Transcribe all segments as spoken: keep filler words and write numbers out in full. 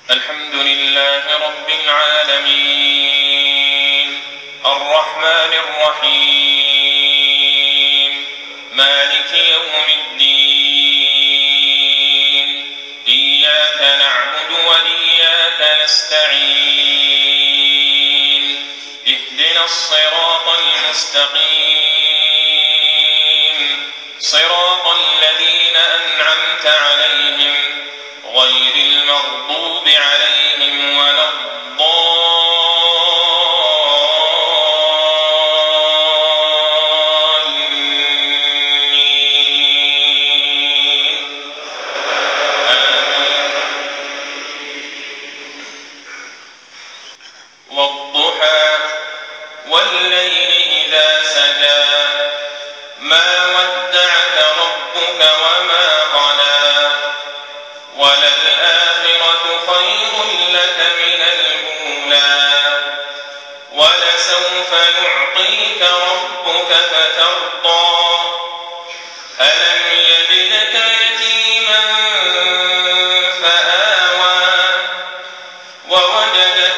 الحمد لله رب العالمين الرحمن الرحيم مالك يوم الدين إياك نعبد وإياك نستعين اهدنا الصراط المستقيم صراط الذين أنعمت عليهم غير المغضوب عليهم ولا الضالين آمين. والضحى والليل إذا سجى ما ودعك ربك وما قلى وللآخرة خير لك من الأولى ولسوف يعطيك ربك فترضى ألم يجدك يتيما فآوى ووجدك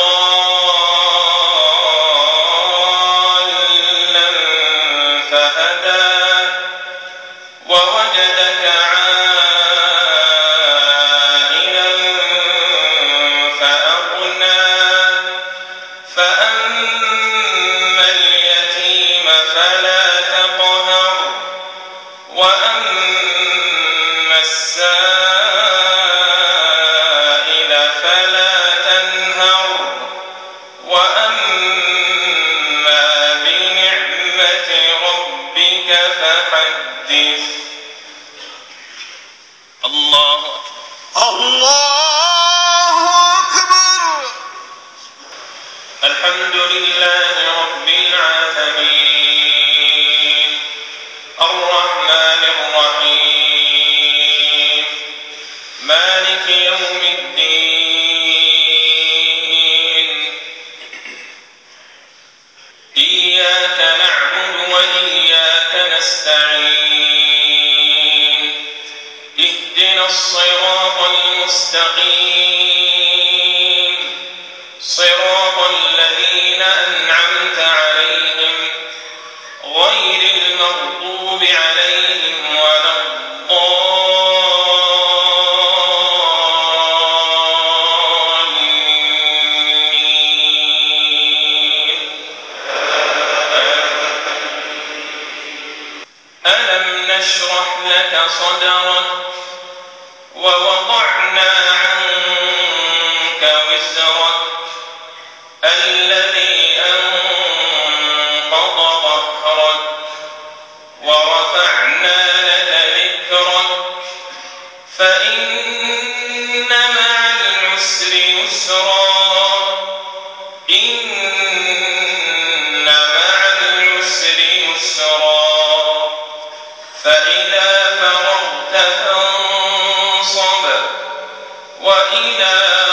ضالا فهدى ووجدك عائلا فأغنى فأما اليتيم فلا تقهر وأما السائل فلا تنهر وأما بنعمة ربك فحدث. الله أكبر. الله أكبر. الحمد لله رب العالمين الرحمن الرحيم مالك يوم الدين إياك نعبد وإياك نستعين اهدنا الصراط المستقيم صراط الذين أنعمت عليهم غير المغضوب عليهم ولا الضالين. ألم نشرح لك صدرك ووضعنا عنك وزرك الذي أنقض ظهرك ورفعنا لك ذكرك فإن مع العسر يسرا إن مع العسر يسرا فإذا فرغت فانصب وإلى